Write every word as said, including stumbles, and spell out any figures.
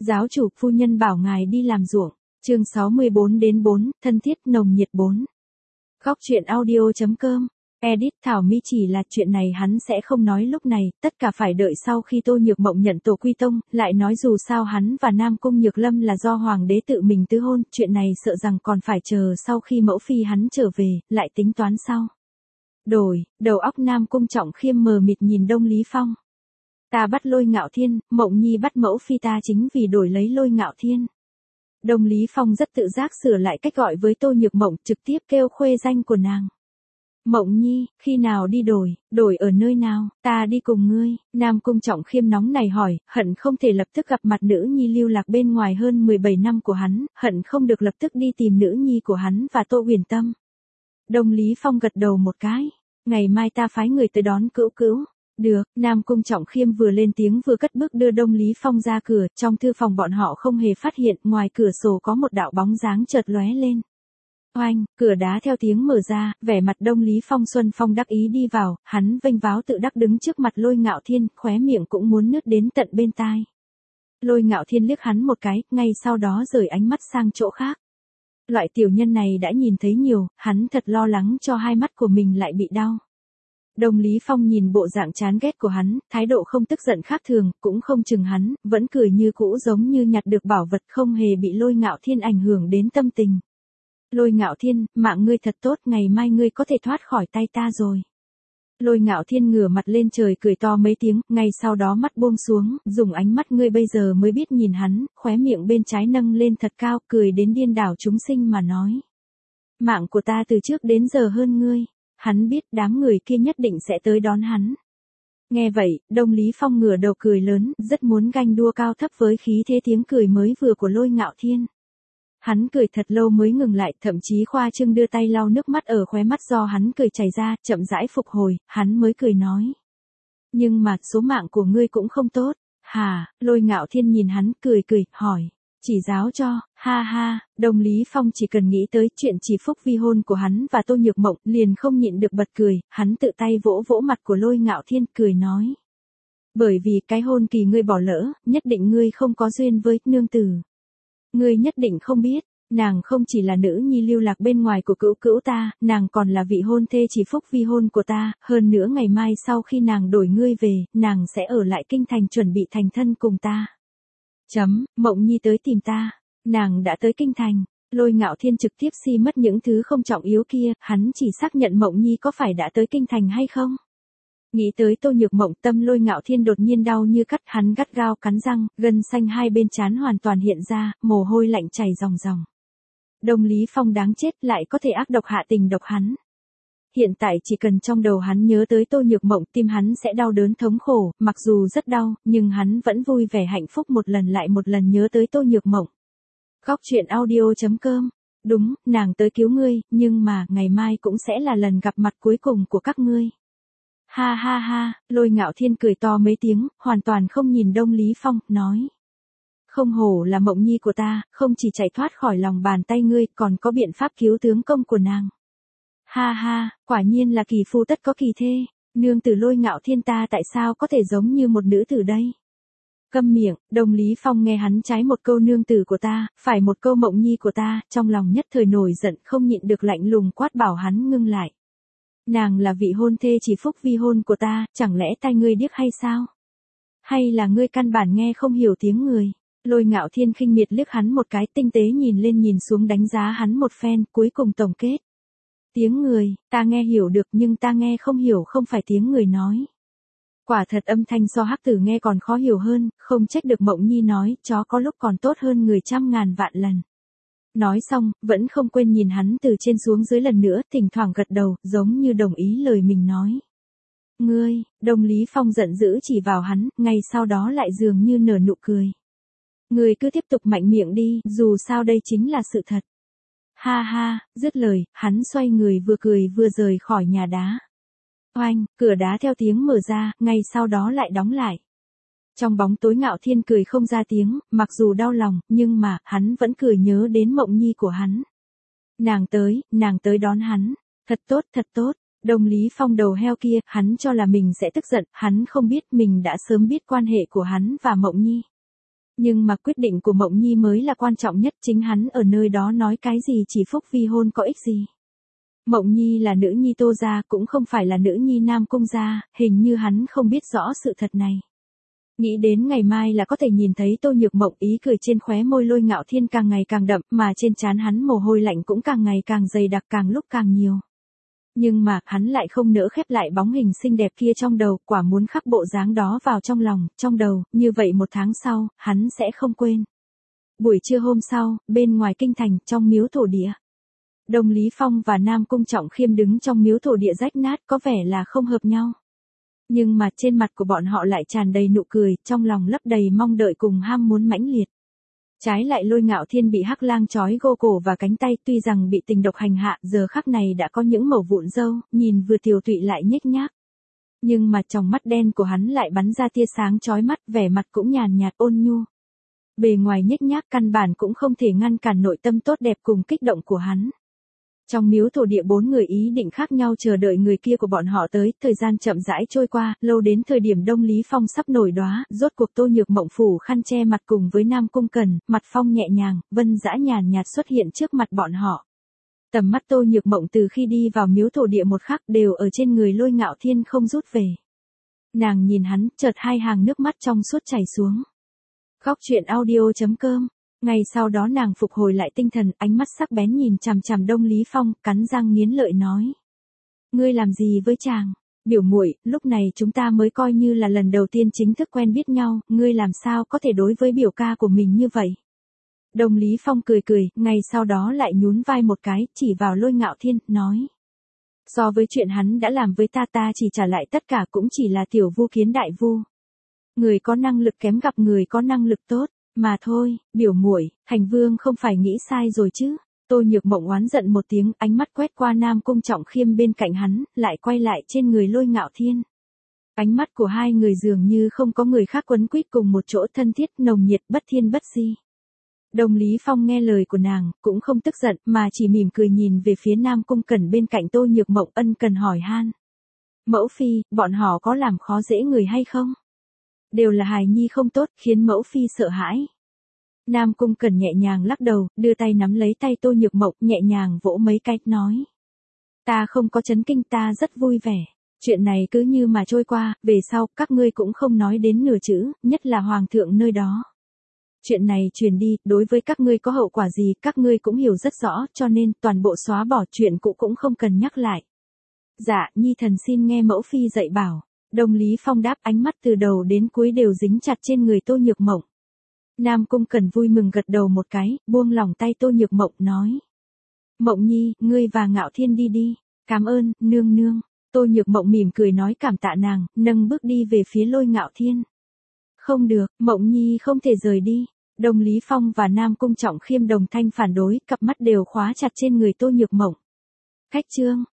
Giáo chủ, phu nhân bảo ngài đi làm ruộng. Chương sáu mươi bốn đến bốn, thân thiết nồng nhiệt bốn. Góc truyện audio chấm com. Edit Thảo My chỉ là chuyện này hắn sẽ không nói lúc này, tất cả phải đợi sau khi Tô Nhược Mộng nhận tổ quy tông, lại nói dù sao hắn và Nam Cung Nhược Lâm là do hoàng đế tự mình tứ hôn, chuyện này sợ rằng còn phải chờ sau khi mẫu phi hắn trở về, lại tính toán sau. Đổi, đầu óc Nam Cung Trọng Khiêm mờ mịt nhìn Đông Lý Phong. Ta bắt Lôi Ngạo Thiên, Mộng Nhi bắt mẫu phi ta chính vì đổi lấy Lôi Ngạo Thiên. Đông Lý Phong rất tự giác sửa lại cách gọi với Tô Nhược Mộng, trực tiếp kêu khuê danh của nàng. Mộng Nhi, khi nào đi đổi, đổi ở nơi nào, ta đi cùng ngươi. Nam Cung Trọng Khiêm nóng này hỏi, hận không thể lập tức gặp mặt nữ nhi lưu lạc bên ngoài hơn mười bảy năm của hắn, hận không được lập tức đi tìm nữ nhi của hắn và Tô Huyền Tâm. Đông Lý Phong gật đầu một cái, ngày mai ta phái người tới đón Cữu Cữu. Được, Nam Cung Trọng Khiêm vừa lên tiếng vừa cất bước đưa Đông Lý Phong ra cửa, trong thư phòng bọn họ không hề phát hiện, ngoài cửa sổ có một đạo bóng dáng chợt lóe lên. Oanh, cửa đá theo tiếng mở ra, vẻ mặt Đông Lý Phong Xuân Phong đắc ý đi vào, hắn vênh váo tự đắc đứng trước mặt Lôi Ngạo Thiên, khóe miệng cũng muốn nứt đến tận bên tai. Lôi Ngạo Thiên liếc hắn một cái, ngay sau đó rời ánh mắt sang chỗ khác. Loại tiểu nhân này đã nhìn thấy nhiều, hắn thật lo lắng cho hai mắt của mình lại bị đau. Đông Lý Phong nhìn bộ dạng chán ghét của hắn, thái độ không tức giận khác thường, cũng không chừng hắn, vẫn cười như cũ giống như nhặt được bảo vật, không hề bị Lôi Ngạo Thiên ảnh hưởng đến tâm tình. Lôi Ngạo Thiên, mạng ngươi thật tốt, ngày mai ngươi có thể thoát khỏi tay ta rồi. Lôi Ngạo Thiên ngửa mặt lên trời cười to mấy tiếng, ngay sau đó mắt buông xuống, dùng ánh mắt ngươi bây giờ mới biết nhìn hắn, khóe miệng bên trái nâng lên thật cao, cười đến điên đảo chúng sinh mà nói. Mạng của ta từ trước đến giờ hơn ngươi. Hắn biết đám người kia nhất định sẽ tới đón hắn. Nghe vậy, Đông Lý Phong ngửa đầu cười lớn, rất muốn ganh đua cao thấp với khí thế tiếng cười mới vừa của Lôi Ngạo Thiên. Hắn cười thật lâu mới ngừng lại, thậm chí khoa trương đưa tay lau nước mắt ở khóe mắt do hắn cười chảy ra, chậm rãi phục hồi, hắn mới cười nói. Nhưng mà, số mạng của ngươi cũng không tốt. Hả, Lôi Ngạo Thiên nhìn hắn, cười cười, hỏi. Chỉ giáo cho, ha ha, Đông Lý Phong chỉ cần nghĩ tới chuyện chỉ phúc vi hôn của hắn và Tô Nhược Mộng, liền không nhịn được bật cười, hắn tự tay vỗ vỗ mặt của Lôi Ngạo Thiên, cười nói. Bởi vì cái hôn kỳ ngươi bỏ lỡ, nhất định ngươi không có duyên với nương tử. Ngươi nhất định không biết, nàng không chỉ là nữ nhi lưu lạc bên ngoài của Cữu Cữu ta, nàng còn là vị hôn thê chỉ phúc vi hôn của ta, hơn nữa ngày mai sau khi nàng đổi ngươi về, nàng sẽ ở lại kinh thành chuẩn bị thành thân cùng ta. Chấm, Mộng Nhi tới tìm ta, nàng đã tới kinh thành. Lôi Ngạo Thiên trực tiếp si mất những thứ không trọng yếu kia, hắn chỉ xác nhận Mộng Nhi có phải đã tới kinh thành hay không. Nghĩ tới Tô Nhược Mộng, tâm Lôi Ngạo Thiên đột nhiên đau như cắt, hắn gắt gao cắn răng, gân xanh hai bên trán hoàn toàn hiện ra, mồ hôi lạnh chảy ròng ròng. Đông Lý Phong đáng chết, lại có thể ác độc hạ tình độc hắn. Hiện tại chỉ cần trong đầu hắn nhớ tới Tô Nhược Mộng, tim hắn sẽ đau đớn thống khổ, mặc dù rất đau, nhưng hắn vẫn vui vẻ hạnh phúc một lần lại một lần nhớ tới Tô Nhược Mộng. Góc truyện audio chấm com. Đúng, nàng tới cứu ngươi, nhưng mà, ngày mai cũng sẽ là lần gặp mặt cuối cùng của các ngươi. Ha ha ha, Lôi Ngạo Thiên cười to mấy tiếng, hoàn toàn không nhìn Đông Lý Phong, nói. Không hổ là Mộng Nhi của ta, không chỉ chạy thoát khỏi lòng bàn tay ngươi, còn có biện pháp cứu tướng công của nàng. Ha ha, quả nhiên là kỳ phu tất có kỳ thê, nương tử Lôi Ngạo Thiên ta tại sao có thể giống như một nữ tử đây? Câm miệng, Đông Lý Phong nghe hắn trái một câu nương tử của ta, phải một câu Mộng Nhi của ta, trong lòng nhất thời nổi giận không nhịn được lạnh lùng quát bảo hắn ngưng lại. Nàng là vị hôn thê chỉ phúc vi hôn của ta, chẳng lẽ tai ngươi điếc hay sao? Hay là ngươi căn bản nghe không hiểu tiếng người? Lôi Ngạo Thiên khinh miệt liếc hắn một cái, tinh tế nhìn lên nhìn xuống đánh giá hắn một phen, cuối cùng tổng kết. Tiếng người, ta nghe hiểu được nhưng ta nghe không hiểu không phải tiếng người nói. Quả thật âm thanh so hắc tử nghe còn khó hiểu hơn, không trách được Mộng Nhi nói, chó có lúc còn tốt hơn người trăm ngàn vạn lần. Nói xong, vẫn không quên nhìn hắn từ trên xuống dưới lần nữa, thỉnh thoảng gật đầu, giống như đồng ý lời mình nói. Ngươi, Đông Lý Phong giận dữ chỉ vào hắn, ngay sau đó lại dường như nở nụ cười. Ngươi cứ tiếp tục mạnh miệng đi, dù sao đây chính là sự thật. Ha ha, dứt lời, hắn xoay người vừa cười vừa rời khỏi nhà đá. Oanh, cửa đá theo tiếng mở ra, ngay sau đó lại đóng lại. Trong bóng tối Ngạo Thiên cười không ra tiếng, mặc dù đau lòng, nhưng mà, hắn vẫn cười nhớ đến Mộng Nhi của hắn. Nàng tới, nàng tới đón hắn. Thật tốt, thật tốt. Đông Lý Phong đầu heo kia, hắn cho là mình sẽ tức giận, hắn không biết mình đã sớm biết quan hệ của hắn và Mộng Nhi. Nhưng mà quyết định của Mộng Nhi mới là quan trọng nhất, chính hắn ở nơi đó nói cái gì chỉ phúc vi hôn có ích gì. Mộng Nhi là nữ nhi Tô gia, cũng không phải là nữ nhi Nam Cung gia, hình như hắn không biết rõ sự thật này. Nghĩ đến ngày mai là có thể nhìn thấy Tô Nhược Mộng, ý cười trên khóe môi Lôi Ngạo Thiên càng ngày càng đậm, mà trên trán hắn mồ hôi lạnh cũng càng ngày càng dày đặc, càng lúc càng nhiều. Nhưng mà, hắn lại không nỡ khép lại bóng hình xinh đẹp kia trong đầu, quả muốn khắc bộ dáng đó vào trong lòng, trong đầu, như vậy một tháng sau, hắn sẽ không quên. Buổi trưa hôm sau, bên ngoài kinh thành, trong miếu thổ địa. Đông Lý Phong và Nam Cung Trọng Khiêm đứng trong miếu thổ địa rách nát, có vẻ là không hợp nhau. Nhưng mà trên mặt của bọn họ lại tràn đầy nụ cười, trong lòng lấp đầy mong đợi cùng ham muốn mãnh liệt. Trái lại Lôi Ngạo Thiên bị hắc lang trói gô cổ và cánh tay, tuy rằng bị tình độc hành hạ, giờ khắc này đã có những mẩu vụn râu, nhìn vừa tiều tụy lại nhếch nhác. Nhưng mà trong mắt đen của hắn lại bắn ra tia sáng chói mắt, vẻ mặt cũng nhàn nhạt ôn nhu. Bề ngoài nhếch nhác căn bản cũng không thể ngăn cản nội tâm tốt đẹp cùng kích động của hắn. Trong miếu thổ địa bốn người ý định khác nhau chờ đợi người kia của bọn họ tới, thời gian chậm rãi trôi qua, lâu đến thời điểm Đông Lý Phong sắp nổi đóa, rốt cuộc Tô Nhược Mộng phủ khăn che mặt cùng với Nam Cung Cẩn, mặt phong nhẹ nhàng, vân dã nhàn nhạt xuất hiện trước mặt bọn họ. Tầm mắt Tô Nhược Mộng từ khi đi vào miếu thổ địa một khắc đều ở trên người Lôi Ngạo Thiên không rút về. Nàng nhìn hắn, chợt hai hàng nước mắt trong suốt chảy xuống. Khóc chuyện audio chấm com. Ngày sau đó nàng phục hồi lại tinh thần, ánh mắt sắc bén nhìn chằm chằm Đông Lý Phong, cắn răng nghiến lợi nói: "Ngươi làm gì với chàng? Biểu muội, lúc này chúng ta mới coi như là lần đầu tiên chính thức quen biết nhau, ngươi làm sao có thể đối với biểu ca của mình như vậy?" Đông Lý Phong cười cười, ngày sau đó lại nhún vai một cái, chỉ vào Lôi Ngạo Thiên, nói: "So với chuyện hắn đã làm với ta, ta chỉ trả lại tất cả cũng chỉ là tiểu vu kiến đại vu. Người có năng lực kém gặp người có năng lực tốt mà thôi, biểu muội, Thành Vương không phải nghĩ sai rồi chứ?" Tô Nhược Mộng oán giận một tiếng, ánh mắt quét qua Nam Cung Trọng Khiêm bên cạnh hắn, lại quay lại trên người Lôi Ngạo Thiên. Ánh mắt của hai người dường như không có người khác quấn quýt cùng một chỗ, thân thiết, nồng nhiệt, bất thiên bất di. Đông Lý Phong nghe lời của nàng, cũng không tức giận, mà chỉ mỉm cười nhìn về phía Nam Cung Cẩn bên cạnh Tô Nhược Mộng, ân cần hỏi han: "Mẫu phi, bọn họ có làm khó dễ người hay không? Đều là hài nhi không tốt, khiến mẫu phi sợ hãi." Nam Cung Cẩn nhẹ nhàng lắc đầu, đưa tay nắm lấy tay Tô Nhược Mộng, nhẹ nhàng vỗ mấy cái, nói: "Ta không có chấn kinh, ta rất vui vẻ. Chuyện này cứ như mà trôi qua, về sau, các ngươi cũng không nói đến nửa chữ, nhất là hoàng thượng nơi đó. Chuyện này truyền đi, đối với các ngươi có hậu quả gì, các ngươi cũng hiểu rất rõ, cho nên, toàn bộ xóa bỏ, chuyện cũ cũng không cần nhắc lại." "Dạ, nhi thần xin nghe mẫu phi dạy bảo." Đông Lý Phong đáp, ánh mắt từ đầu đến cuối đều dính chặt trên người Tô Nhược Mộng. Nam Cung Cẩn vui mừng gật đầu một cái, buông lỏng tay Tô Nhược Mộng, nói: "Mộng Nhi, ngươi và Ngạo Thiên đi đi." "Cảm ơn, nương nương." Tô Nhược Mộng mỉm cười nói cảm tạ nàng, nâng bước đi về phía Lôi Ngạo Thiên. "Không được, Mộng Nhi không thể rời đi." Đông Lý Phong và Nam Cung Trọng Khiêm đồng thanh phản đối, cặp mắt đều khóa chặt trên người Tô Nhược Mộng. Khách chương